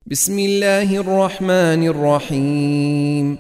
بسم الله الرحمن الرحيم.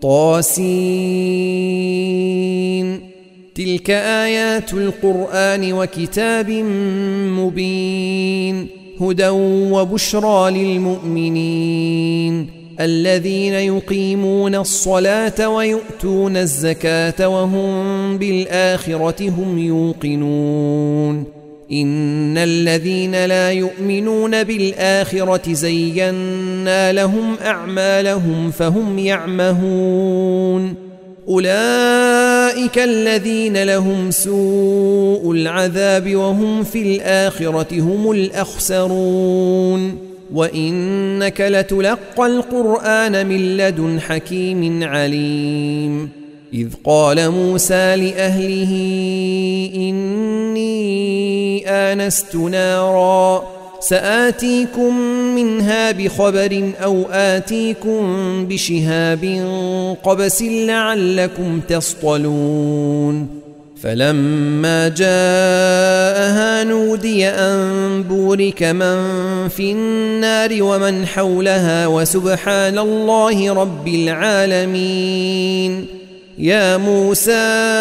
طاسين. تلك آيات القرآن وكتاب مبين، هدى وبشرى للمؤمنين الذين يقيمون الصلاة ويؤتون الزكاة وهم بالآخرة هم يوقنون. إن الذين لا يؤمنون بالآخرة زينا لهم أعمالهم فهم يعمهون. أولئك الذين لهم سوء العذاب وهم في الآخرة هم الأخسرون. وإنك لتلقى القرآن من لدن حكيم عليم. إذ قال موسى لأهله إني آنست نارا سآتيكم منها بخبر أو آتيكم بشهاب قبس لعلكم تصطلون. فلما جاءها نودي أن بورك من في النار ومن حولها وسبحان الله رب العالمين. يا موسى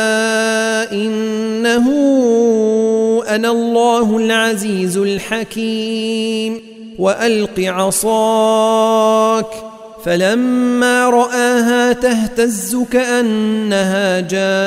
إنه أنا الله العزيز الحكيم وألق عصاك. فلما رآها تهتز كأنها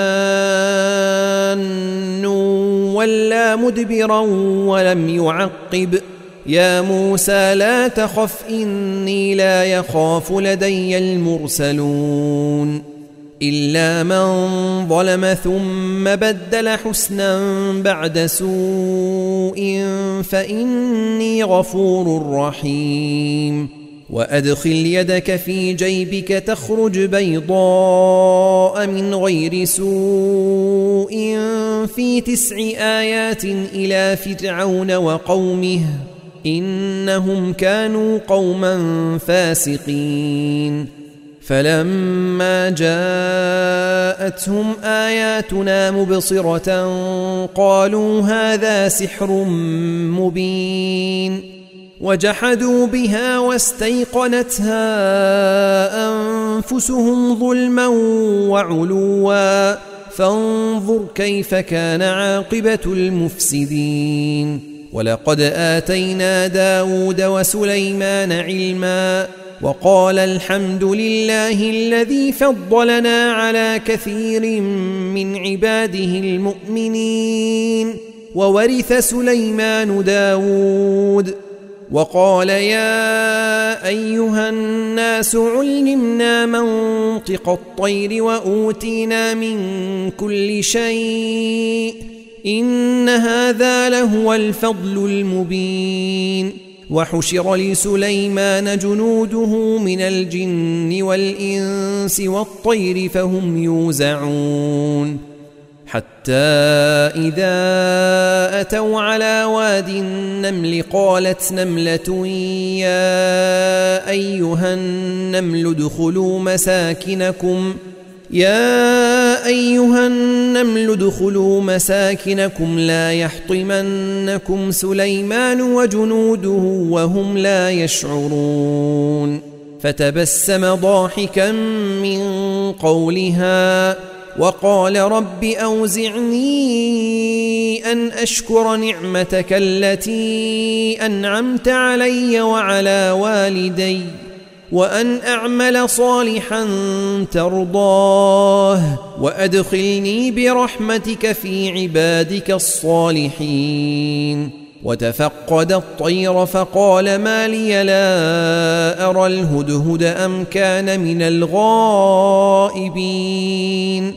جان ولا مدبرا ولم يعقب. يا موسى لا تخف إني لا يخاف لدي المرسلون. إلا من ظلم ثم بدل حسنا بعد سوء فإني غفور رحيم. وأدخل يدك في جيبك تخرج بيضاء من غير سوء في 9 آيات إلى فرعون وقومه إنهم كانوا قوما فاسقين. فلما جاءتهم آياتنا مبصرة قالوا هذا سحر مبين. وجحدوا بها واستيقنتها أنفسهم ظلما وعلوا فانظر كيف كان عاقبة المفسدين. ولقد آتينا داود وسليمان علما وقال الحمد لله الذي فضلنا على كثير من عباده المؤمنين. وورث سليمان داود وقال يا أيها الناس علمنا منطق الطير وأوتينا من كل شيء إن هذا لهو الفضل المبين. وحشر لسليمان جنوده من الجن والإنس والطير فهم يوزعون. حتى إذا أتوا على واد النمل قالت نملة يا أيها النمل ادخلوا مساكنكم لا يحطمنكم سليمان وجنوده وهم لا يشعرون. فتبسم ضاحكا من قولها وقال رب أوزعني أن أشكر نعمتك التي أنعمت علي وعلى والدي وأن أعمل صالحا ترضاه وأدخلني برحمتك في عبادك الصالحين. وتفقد الطير فقال ما لي لا أرى الهدهد أم كان من الغائبين.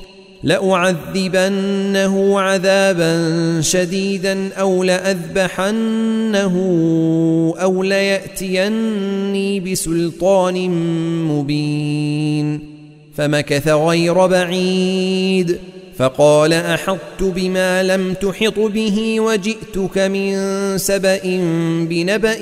لأعذبنه عذابا شديدا أو لأذبحنه أو ليأتيني بسلطان مبين. فمكث غير بعيد فقال أحطت بما لم تحط به وجئتك من سبأ بنبأ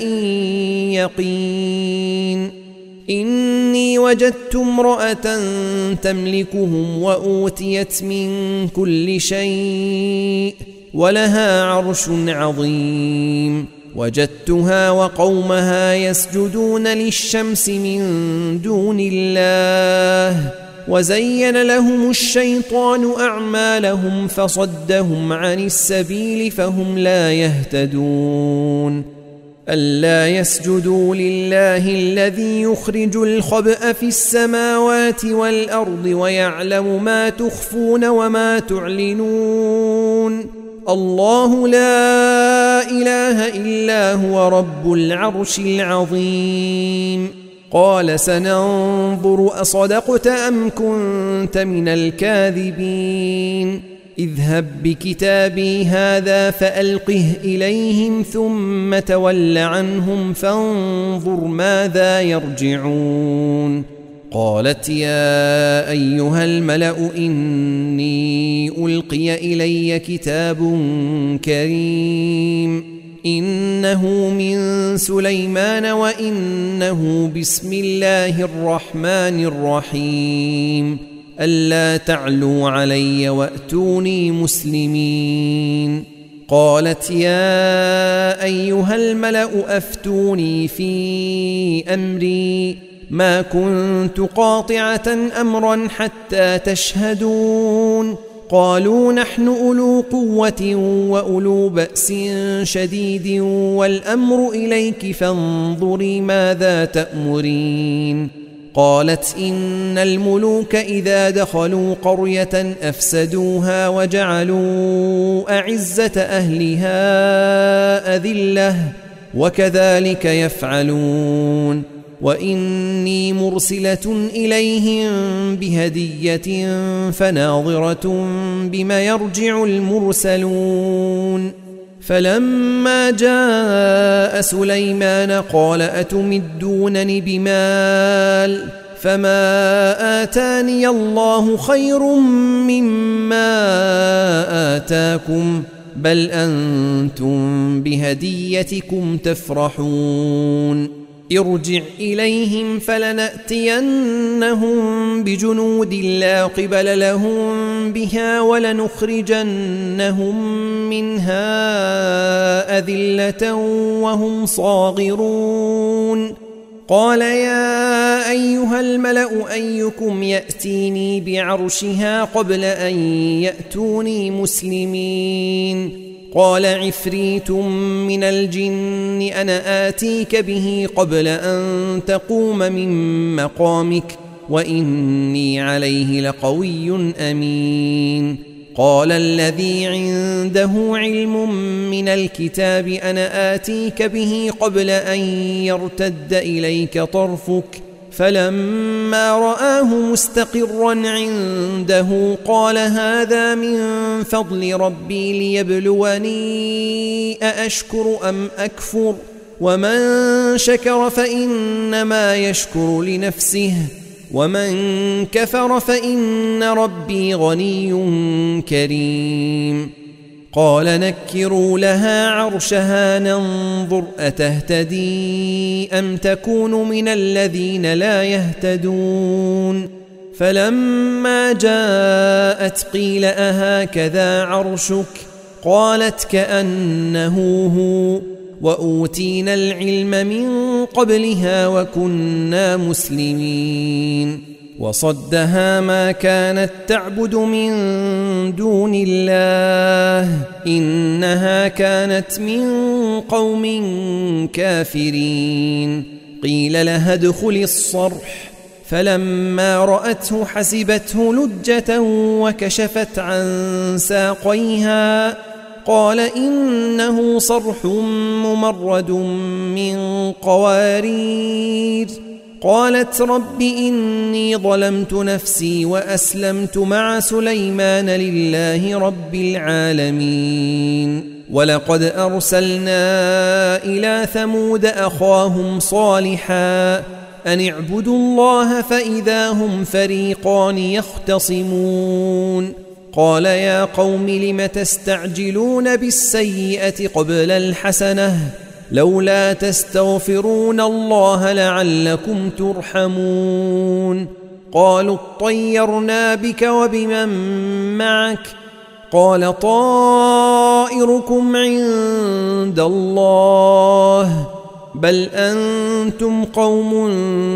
يقين. إني وجدت امرأة تملكهم وأوتيت من كل شيء ولها عرش عظيم. وجدتها وقومها يسجدون للشمس من دون الله وزين لهم الشيطان أعمالهم فصدهم عن السبيل فهم لا يهتدون ألا يسجدوا لله الذي يخرج الخبأ في السماوات والأرض ويعلم ما تخفون وما تعلنون الله لا إله إلا هو رب العرش العظيم قال سننظر أصدقت أم كنت من الكاذبين اذهب بكتابي هذا فألقه إليهم ثم تول عنهم فانظر ماذا يرجعون قالت يا أيها الملأ إني ألقي إلي كتاب كريم إنه من سليمان وإنه بسم الله الرحمن الرحيم ألا تعلوا علي وأتوني مسلمين قالت يا أيها الملأ أفتوني في أمري ما كنت قاطعة أمرا حتى تشهدون قالوا نحن أولو قوة وأولو بأس شديد والأمر إليك فانظري ماذا تأمرين قالت إن الملوك إذا دخلوا قرية أفسدوها وجعلوا أعزة أهلها أذلة وكذلك يفعلون وإني مرسلة إليهم بهدية فناظرة بما يرجع المرسلون فلما جاء سليمان قال أتمدونني بمال فما آتاني الله خير مما آتاكم بل أنتم بهديتكم تفرحون ارجع إليهم فلنأتينهم بجنود لا قبل لهم بها ولنخرجنهم منها أذلة وهم صاغرون قال يا أيها الملأ أيكم يأتيني بعرشها قبل أن يأتوني مسلمين قال عفريت من الجن أنا آتيك به قبل أن تقوم من مقامك وإني عليه لقوي أمين قال الذي عنده علم من الكتاب أنا آتيك به قبل أن يرتد إليك طرفك فلما رآه مستقرا عنده قال هذا من فضل ربي ليبلوني أأشكر أم أكفر ومن شكر فإنما يشكر لنفسه ومن كفر فإن ربي غني كريم قال نكروا لها عرشها ننظر أتهتدي أم تكون من الذين لا يهتدون فلما جاءت قيل أهكذا عرشك قالت كأنه هو وأوتينا العلم من قبلها وكنا مسلمين وصدها ما كانت تعبد من دون الله إنها كانت من قوم كافرين قيل لها ادخل الصرح فلما رأته حسبته لجة وكشفت عن ساقيها قال إنه صرح ممرد من قوارير قالت رب إني ظلمت نفسي وأسلمت مع سليمان لله رب العالمين ولقد أرسلنا إلى ثمود أخاهم صالحا أن اعبدوا الله فإذا هم فريقان يختصمون قال يا قوم لم تستعجلون بالسيئة قبل الحسنة لولا تستغفرون الله لعلكم ترحمون قالوا اطيرنا بك وبمن معك قال طائركم عند الله بل أنتم قوم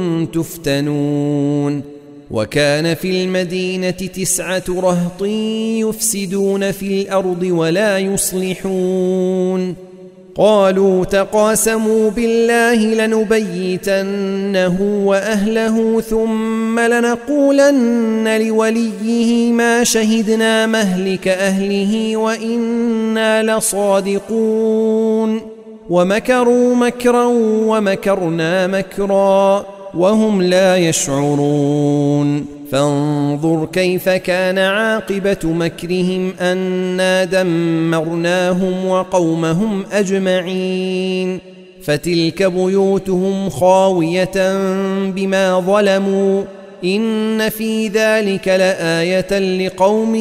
تفتنون وكان في المدينة 9 رهط يفسدون في الأرض ولا يصلحون قالوا تقاسموا بالله لنبيتنه وأهله ثم لنقولن لوليه ما شهدنا مهلك أهله وإنا لصادقون ومكروا مكرا ومكرنا مكرا وهم لا يشعرون فانظر كيف كان عاقبة مكرهم أنا دمرناهم وقومهم أجمعين فتلك بيوتهم خاوية بما ظلموا إن في ذلك لآية لقوم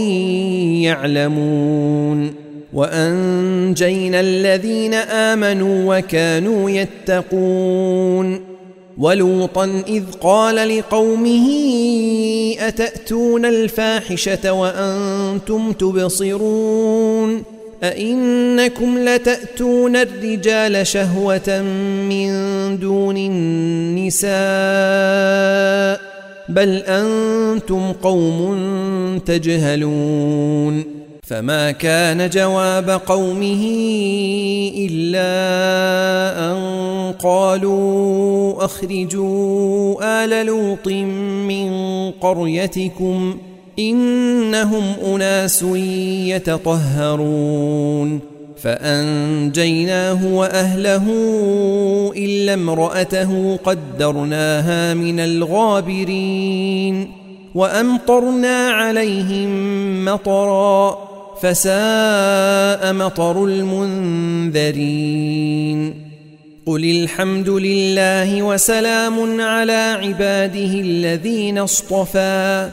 يعلمون وأنجينا الذين آمنوا وكانوا يتقون ولوطا إذ قال لقومه أتأتون الفاحشة وأنتم تبصرون أئنكم لتأتون الرجال شهوة من دون النساء بل أنتم قوم تجهلون فما كان جواب قومه إلا أن قالوا أخرجوا آل لوط من قريتكم إنهم أناس يتطهرون فأنجيناه وأهله إلا امرأته قدرناها من الغابرين وأمطرنا عليهم مطرا فساء مطر المنذرين قل الحمد لله وسلام على عباده الذين اصطفى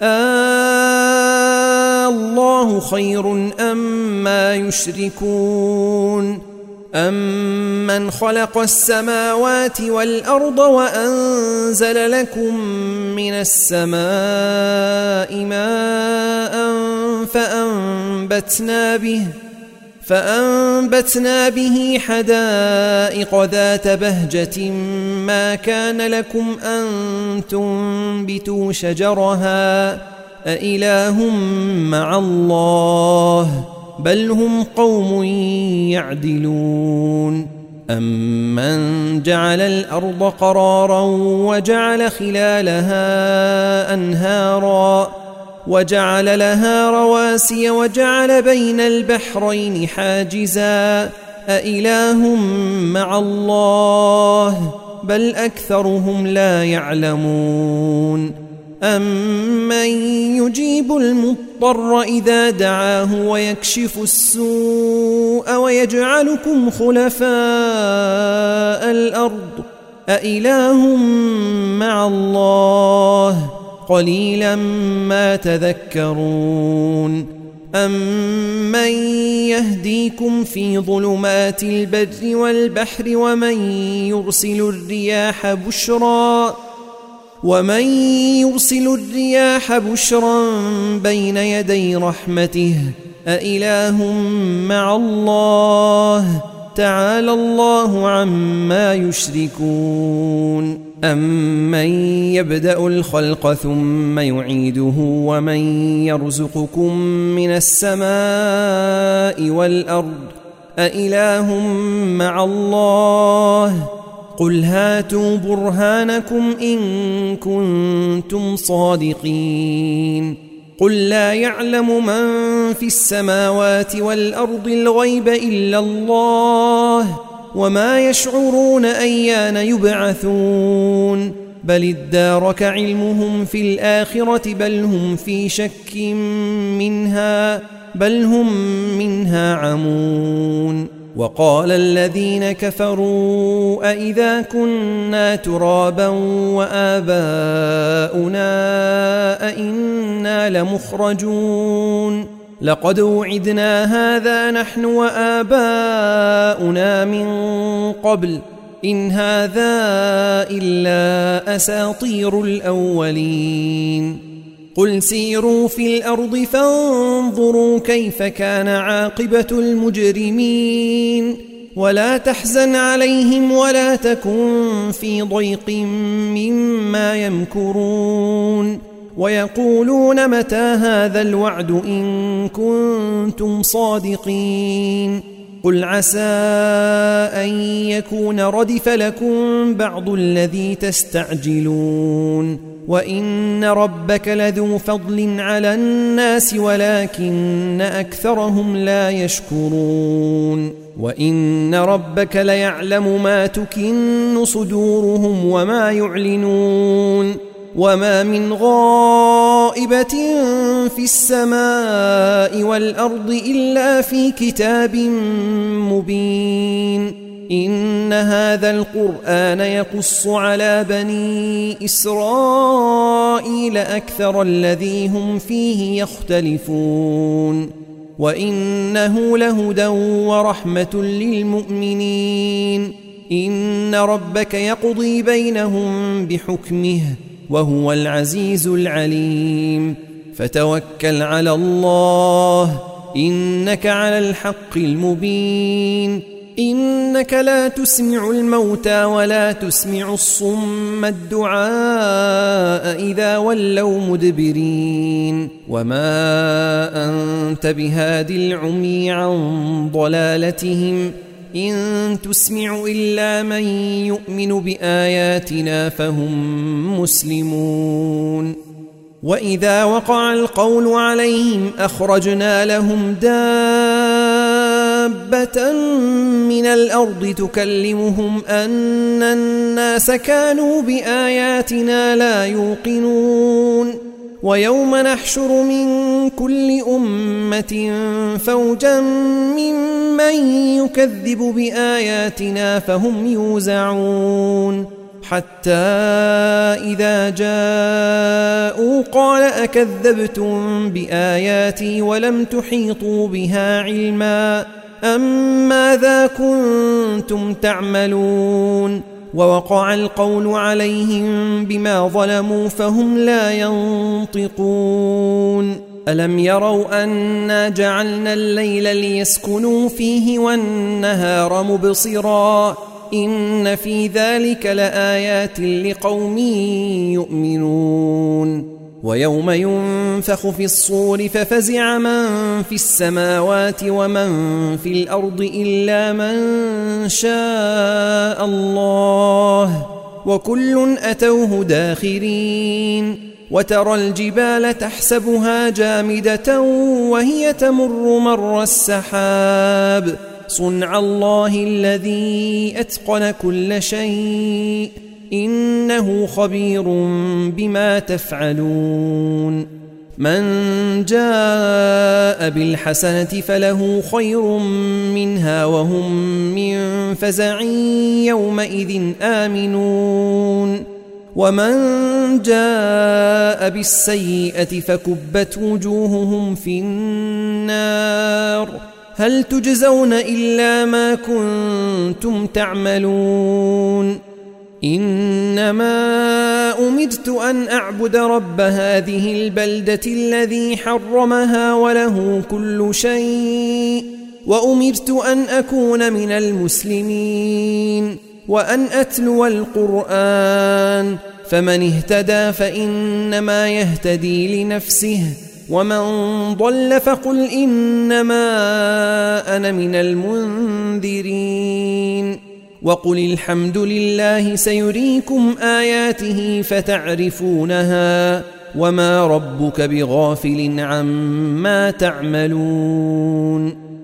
الله خير أما يشركون أمن خلق السماوات والأرض وأنزل لكم من السماء ماء فأنبتنا به حدائق ذات بهجة ما كان لكم أن تنبتوا شجرها أإله مع الله بل هم قوم يعدلون أمن جعل الأرض قرارا وجعل خلالها أنهارا وجعل لها رواسي وجعل بين البحرين حاجزا أإله مع الله بل أكثرهم لا يعلمون أمن يجيب المضطر إذا دعاه ويكشف السوء ويجعلكم خلفاء الأرض أإله مع الله قليلا ما تذكرون أمن يهديكم في ظلمات البر والبحر ومن يرسل الرياح بشرا بين يدي رحمته أإله مع الله تعالى الله عما يشركون أمن يبدأ الخلق ثم يعيده ومن يرزقكم من السماء والأرض أإله مع الله قل هاتوا برهانكم إن كنتم صادقين قل لا يعلم من في السماوات والأرض الغيب إلا الله وما يشعرون أيان يبعثون بل ادارك علمهم في الآخرة بل هم في شك منها بل هم منها عمون وقال الذين كفروا أئذا كنا ترابا وآباؤنا أئنا لمخرجون لقد وعدنا هذا نحن وآباؤنا من قبل إن هذا إلا أساطير الأولين قل سيروا في الأرض فانظروا كيف كان عاقبة المجرمين ولا تحزن عليهم ولا تكن في ضيق مما يمكرون ويقولون متى هذا الوعد إن كنتم صادقين قل عسى أن يكون ردف لكم بعض الذي تستعجلون وإن ربك لذو فضل على الناس ولكن أكثرهم لا يشكرون وإن ربك ليعلم ما تكن صدورهم وما يعلنون وما من غائبة في السماء والأرض إلا في كتاب مبين إن هذا القرآن يقص على بني إسرائيل أكثر الذي هم فيه يختلفون وإنه لهدى ورحمة للمؤمنين إن ربك يقضي بينهم بحكمه وهو العزيز العليم فتوكل على الله إنك على الحق المبين إنك لا تسمع الموتى ولا تسمع الصم الدعاء إذا ولوا مدبرين وما أنت بهاد العمي عن ضلالتهم إن تسمع إلا من يؤمن بآياتنا فهم مسلمون وإذا وقع القول عليهم أخرجنا لهم دابة من الأرض تكلمهم أن الناس كانوا بآياتنا لا يوقنون ويوم نحشر من كل أمة فوجا ممن يكذب بآياتنا فهم يوزعون حتى إذا جاءوا قال أكذبتم بآياتي ولم تحيطوا بها علما أم ماذا كنتم تعملون ووقع القول عليهم بما ظلموا فهم لا ينطقون ألم يروا أنا جعلنا الليل ليسكنوا فيه والنهار مبصرا إن في ذلك لآيات لقوم يؤمنون ويوم ينفخ في الصور ففزع من في السماوات ومن في الأرض إلا من شاء الله وكل أتوه داخرين وترى الجبال تحسبها جامدة وهي تمر مر السحاب صنع الله الذي أتقن كل شيء إنه خبير بما تفعلون من جاء بالحسنة فله خير منها وهم من فزع يومئذ آمنون ومن جاء بالسيئة فكبت وجوههم في النار هل تجزون إلا ما كنتم تعملون إنما أمرت أن أعبد رب هذه البلدة الذي حرمها وله كل شيء وأمرت أن أكون من المسلمين وأن أتلو القرآن فمن اهتدى فإنما يهتدي لنفسه ومن ضل فقل إنما أنا من المنذرين وقل الحمد لله سيريكم آياته فتعرفونها وما ربك بغافل عما تعملون